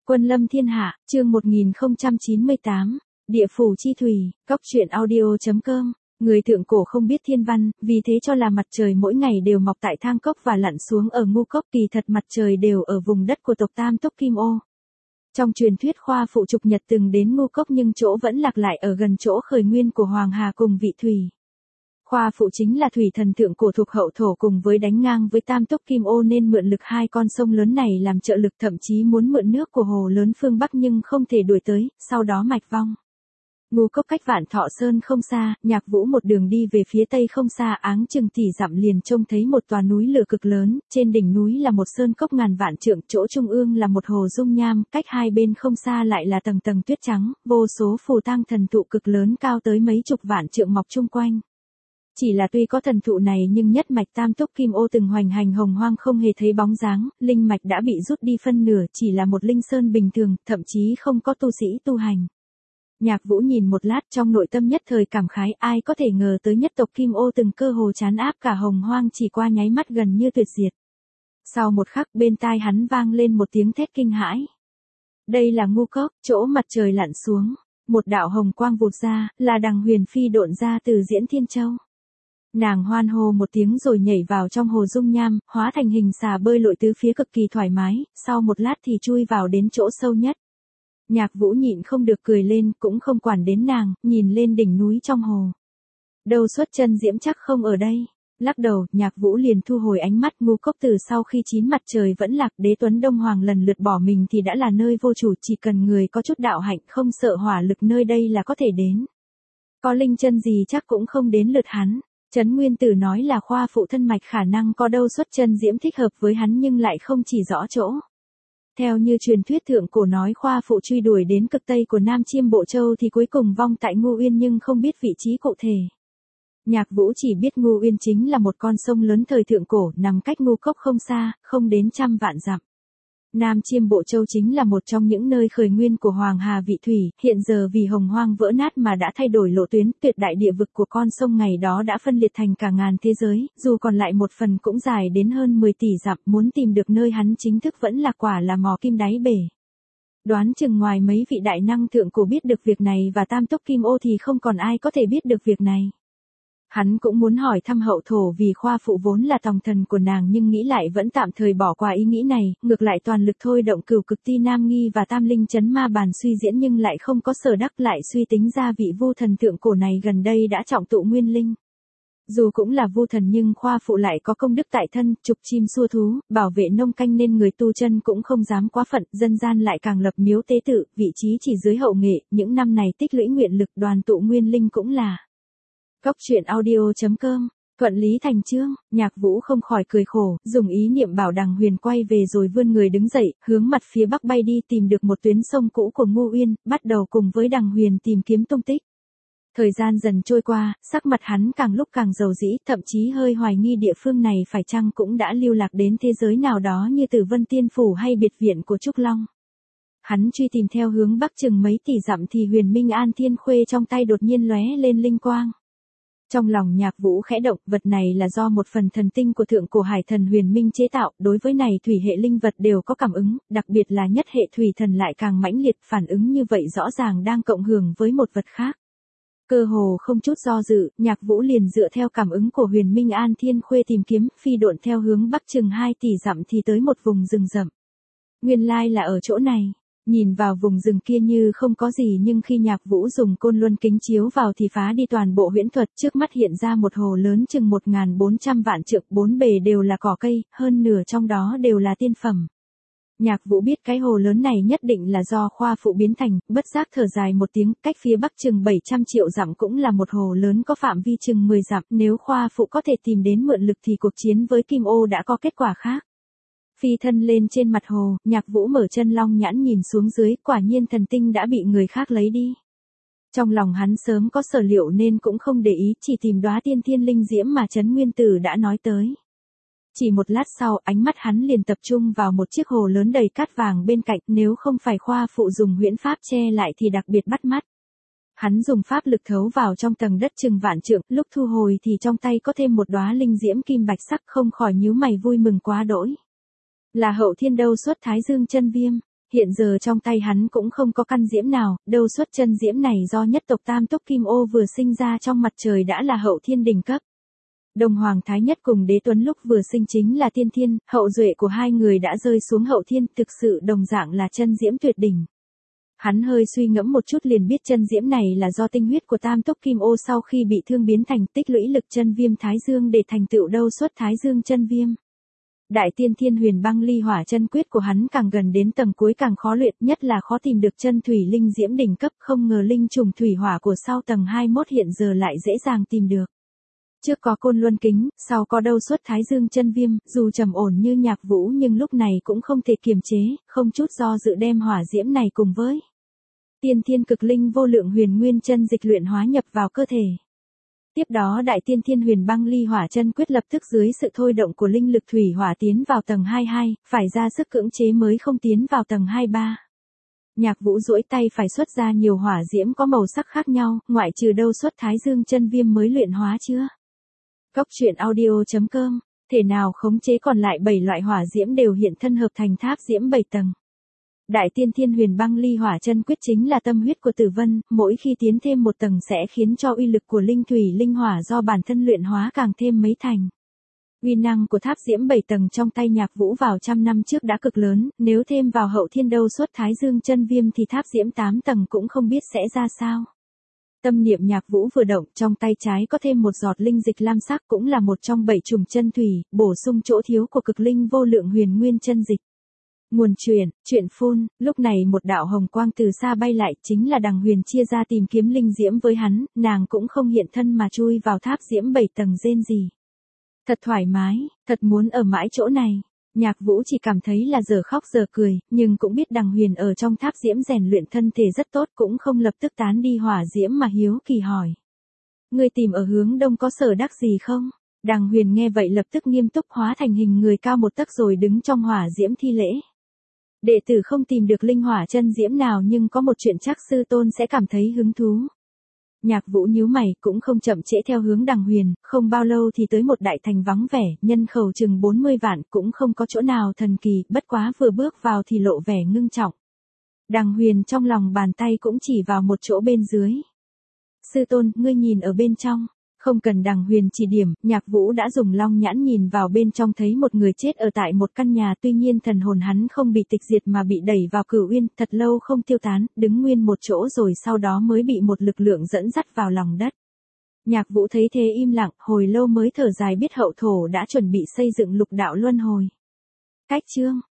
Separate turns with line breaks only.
Quân lâm thiên hạ, chương 1098, Địa phủ chi thủy, góc truyện audio.com. Người thượng cổ không biết thiên văn, vì thế cho là mặt trời mỗi ngày đều mọc tại Thang Cốc và lặn xuống ở Ngu Cốc, kỳ thật mặt trời đều ở vùng đất của tộc Tam Túc Kim Ô. Trong truyền thuyết Khoa Phụ Trục Nhật từng đến Ngu Cốc nhưng chỗ vẫn lạc lại ở gần chỗ khởi nguyên của Hoàng Hà cùng vị thủy. Khoa Phụ chính là thủy thần thượng cổ thuộc hậu thổ, cùng với đánh ngang với Tam Túc Kim Ô nên mượn lực hai con sông lớn này làm trợ lực, thậm chí muốn mượn nước của hồ lớn phương Bắc nhưng không thể đuổi tới, sau đó mạch vong. Ngu Cốc cách Vạn Thọ Sơn không xa, Nhạc Vũ một đường đi về phía tây không xa, áng chừng tỷ dặm liền trông thấy một tòa núi lửa cực lớn, trên đỉnh núi là một sơn cốc ngàn vạn trượng, chỗ trung ương là một hồ dung nham, cách hai bên không xa lại là tầng tầng tuyết trắng, vô số phù tang thần thụ cực lớn cao tới mấy chục vạn trượng mọc chung quanh. Chỉ là tuy có thần thụ này nhưng nhất mạch Tam Túc Kim Ô từng hoành hành hồng hoang không hề thấy bóng dáng, linh mạch đã bị rút đi phân nửa, chỉ là một linh sơn bình thường, thậm chí không có tu sĩ tu hành. Nhạc Vũ nhìn một lát, trong nội tâm nhất thời cảm khái, ai có thể ngờ tới nhất tộc Kim Ô từng cơ hồ trấn áp cả hồng hoang chỉ qua nháy mắt gần như tuyệt diệt. Sau một khắc bên tai hắn vang lên một tiếng thét kinh hãi. Đây là Ngu Cốc, chỗ mặt trời lặn xuống, một đạo hồng quang vụt ra, là Đằng Huyền Phi độn ra từ Diễn Thiên Châu. Nàng hoan hô một tiếng rồi nhảy vào trong hồ dung nham, hóa thành hình xà bơi lội tứ phía cực kỳ thoải mái, sau một lát thì chui vào đến chỗ sâu nhất. Nhạc Vũ nhịn không được cười lên, cũng không quản đến nàng, nhìn lên đỉnh núi trong hồ. Đâu xuất chân diễm chắc không ở đây. Lắc đầu, Nhạc Vũ liền thu hồi ánh mắt. Ngu Cốc từ sau khi chín mặt trời vẫn lạc, Đế Tuấn Đông Hoàng lần lượt bỏ mình thì đã là nơi vô chủ, chỉ cần người có chút đạo hạnh không sợ hỏa lực nơi đây là có thể đến. Có linh chân gì chắc cũng không đến lượt hắn. Trấn Nguyên Tử nói là Khoa Phụ thân mạch khả năng có đâu xuất chân diễm thích hợp với hắn nhưng lại không chỉ rõ chỗ. Theo như truyền thuyết thượng cổ nói Khoa Phụ truy đuổi đến cực tây của Nam Chiêm Bộ Châu thì cuối cùng vong tại Ngu Uyên nhưng không biết vị trí cụ thể. Nhạc Vũ chỉ biết Ngu Uyên chính là một con sông lớn thời thượng cổ, nằm cách Ngu Cốc không xa, không đến 100 vạn dặm. Nam Chiêm Bộ Châu chính là một trong những nơi khởi nguyên của Hoàng Hà vị thủy, hiện giờ vì hồng hoang vỡ nát mà đã thay đổi lộ tuyến, tuyệt đại địa vực của con sông ngày đó đã phân liệt thành cả ngàn thế giới, dù còn lại một phần cũng dài đến hơn 10 tỷ dặm, muốn tìm được nơi hắn chính thức vẫn là quả là mò kim đáy bể. Đoán chừng ngoài mấy vị đại năng thượng cổ biết được việc này và Tam Túc Kim Ô thì không còn ai có thể biết được việc này. Hắn cũng muốn hỏi thăm hậu thổ vì Khoa Phụ vốn là tòng thần của nàng nhưng nghĩ lại vẫn tạm thời bỏ qua ý nghĩ này, ngược lại toàn lực thôi động Cửu Cực Ti Nam Nghi và Tam Linh Chấn Ma Bàn suy diễn nhưng lại không có sở đắc, lại suy tính ra vị vu thần thượng cổ này gần đây đã trọng tụ nguyên linh. Dù cũng là vu thần nhưng Khoa Phụ lại có công đức tại thân, trục chim xua thú, bảo vệ nông canh nên người tu chân cũng không dám quá phận, dân gian lại càng lập miếu tế tự, vị trí chỉ dưới hậu nghệ, những năm này tích lũy nguyện lực đoàn tụ nguyên linh cũng là. Góc truyện audio.com, thuận lý thành chương, Nhạc Vũ không khỏi cười khổ, dùng ý niệm bảo Đằng Huyền quay về rồi vươn người đứng dậy, hướng mặt phía bắc bay đi, tìm được một tuyến sông cũ của Ngu Uyên, bắt đầu cùng với Đằng Huyền tìm kiếm tung tích. Thời gian dần trôi qua, sắc mặt hắn càng lúc càng dầu dĩ, thậm chí hơi hoài nghi địa phương này phải chăng cũng đã lưu lạc đến thế giới nào đó như Tử Vân Tiên Phủ hay biệt viện của Trúc Long. Hắn truy tìm theo hướng bắc chừng mấy tỷ dặm thì Huyền Minh An Thiên Khuê trong tay đột nhiên lóe lên linh quang. Trong lòng Nhạc Vũ khẽ động, vật này là do một phần thần tinh của thượng cổ hải thần Huyền Minh chế tạo, đối với này thủy hệ linh vật đều có cảm ứng, đặc biệt là nhất hệ thủy thần lại càng mãnh liệt, phản ứng như vậy rõ ràng đang cộng hưởng với một vật khác. Cơ hồ không chút do dự, Nhạc Vũ liền dựa theo cảm ứng của Huyền Minh An Thiên Khuê tìm kiếm, phi độn theo hướng bắc chừng 2 tỷ dặm thì tới một vùng rừng rậm. Nguyên lai là ở chỗ này. Nhìn vào vùng rừng kia như không có gì nhưng khi Nhạc Vũ dùng côn luân kính chiếu vào thì phá đi toàn bộ huyễn thuật, trước mắt hiện ra một hồ lớn chừng 1400 vạn trượng, bốn bề đều là cỏ cây, hơn nửa trong đó đều là tiên phẩm. Nhạc Vũ biết cái hồ lớn này nhất định là do Khoa Phụ biến thành, bất giác thở dài một tiếng, cách phía bắc chừng 700 triệu dặm cũng là một hồ lớn có phạm vi chừng 10 dặm, nếu Khoa Phụ có thể tìm đến mượn lực thì cuộc chiến với Kim Ô đã có kết quả khác. Phi thân lên trên mặt hồ, Nhạc Vũ mở chân long nhãn nhìn xuống dưới, quả nhiên thần tinh đã bị người khác lấy đi. Trong lòng hắn sớm có sở liệu nên cũng không để ý, chỉ tìm đóa tiên thiên linh diễm mà Trấn Nguyên Tử đã nói tới. Chỉ một lát sau, ánh mắt hắn liền tập trung vào một chiếc hồ lớn đầy cát vàng bên cạnh, nếu không phải Khoa Phụ dùng huyễn pháp che lại thì đặc biệt bắt mắt. Hắn dùng pháp lực thấu vào trong tầng đất chừng vạn trượng, lúc thu hồi thì trong tay có thêm một đóa linh diễm kim bạch sắc, không khỏi nhíu mày vui mừng quá đỗi. Là Hậu Thiên Đâu xuất Thái Dương chân viêm. hiện giờ trong tay hắn cũng không có căn diễm nào, đâu xuất chân diễm này do nhất tộc Tam Túc Kim Ô vừa sinh ra trong mặt trời đã là hậu thiên đỉnh cấp. Đồng Hoàng Thái Nhất cùng Đế Tuấn lúc vừa sinh chính là tiên thiên, hậu duệ của hai người đã rơi xuống hậu thiên, thực sự đồng dạng là chân diễm tuyệt đỉnh. Hắn hơi suy ngẫm một chút liền biết chân diễm này là do tinh huyết của Tam Túc Kim Ô sau khi bị thương biến thành tích lũy lực chân viêm Thái Dương để thành tựu đâu xuất Thái Dương chân viêm. Đại tiên thiên huyền băng ly hỏa chân quyết của hắn càng gần đến tầng cuối càng khó luyện, nhất là khó tìm được chân thủy linh diễm đỉnh cấp, không ngờ linh trùng thủy hỏa của sau tầng 21 hiện giờ lại dễ dàng tìm được. Trước có Côn Luân Kính, sau có đâu xuất Thái Dương chân viêm, dù trầm ổn như Nhạc Vũ nhưng lúc này cũng không thể kiềm chế, không chút do dự đem hỏa diễm này cùng với tiên thiên cực linh vô lượng huyền nguyên chân dịch luyện hóa nhập vào cơ thể. Tiếp đó đại tiên thiên huyền băng ly hỏa chân quyết lập tức dưới sự thôi động của linh lực thủy hỏa tiến vào tầng 22, phải ra sức cưỡng chế mới không tiến vào tầng 23. Nhạc Vũ duỗi tay phải xuất ra nhiều hỏa diễm có màu sắc khác nhau, ngoại trừ đâu xuất Thái Dương chân viêm mới luyện hóa chưa. Cốc truyện audio.com, thể nào khống chế còn lại 7 loại hỏa diễm đều hiện thân hợp thành tháp diễm 7 tầng. Đại tiên thiên huyền băng ly hỏa chân quyết chính là tâm huyết của Tử Vân, mỗi khi tiến thêm một tầng sẽ khiến cho uy lực của linh thủy linh hỏa do bản thân luyện hóa càng thêm mấy thành. Uy năng của tháp diễm 7 tầng trong tay Nhạc Vũ vào trăm năm trước đã cực lớn, nếu thêm vào hậu thiên đâu xuất Thái Dương chân viêm thì tháp diễm 8 tầng cũng không biết sẽ ra sao. Tâm niệm Nhạc Vũ vừa động, trong tay trái có thêm một giọt linh dịch lam sắc, cũng là một trong 7 chùm chân thủy, bổ sung chỗ thiếu của cực linh vô lượng huyền nguyên chân dịch. Nguồn truyện phun, lúc này một đạo hồng quang từ xa bay lại, chính là Đằng Huyền chia ra tìm kiếm linh diễm với hắn, nàng cũng không hiện thân mà chui vào tháp diễm 7 tầng rên gì. Thật thoải mái, thật muốn ở mãi chỗ này. Nhạc Vũ chỉ cảm thấy là giờ khóc giờ cười, nhưng cũng biết Đằng Huyền ở trong tháp diễm rèn luyện thân thể rất tốt, cũng không lập tức tán đi hỏa diễm mà hiếu kỳ hỏi. Ngươi tìm ở hướng đông có sở đắc gì không? Đằng Huyền nghe vậy lập tức nghiêm túc hóa thành hình người cao 1 tấc rồi đứng trong hỏa diễm thi lễ. Đệ tử không tìm được linh hỏa chân diễm nào nhưng có một chuyện chắc sư tôn sẽ cảm thấy hứng thú. Nhạc Vũ nhíu mày cũng không chậm trễ theo hướng Đằng Huyền, không bao lâu thì tới một đại thành vắng vẻ, nhân khẩu chừng 40 vạn cũng không có chỗ nào thần kỳ, bất quá vừa bước vào thì lộ vẻ ngưng trọng. Đằng Huyền trong lòng bàn tay cũng chỉ vào một chỗ bên dưới. Sư tôn, ngươi nhìn ở bên trong. Không cần Đằng Huyền chỉ điểm, Nhạc Vũ đã dùng long nhãn nhìn vào bên trong thấy một người chết ở tại một căn nhà, tuy nhiên thần hồn hắn không bị tịch diệt mà bị đẩy vào Cửu Uyên, thật lâu không tiêu tán, đứng nguyên một chỗ rồi sau đó mới bị một lực lượng dẫn dắt vào lòng đất. Nhạc Vũ thấy thế im lặng, hồi lâu mới thở dài biết hậu thổ đã chuẩn bị xây dựng lục đạo luân hồi. Cách chương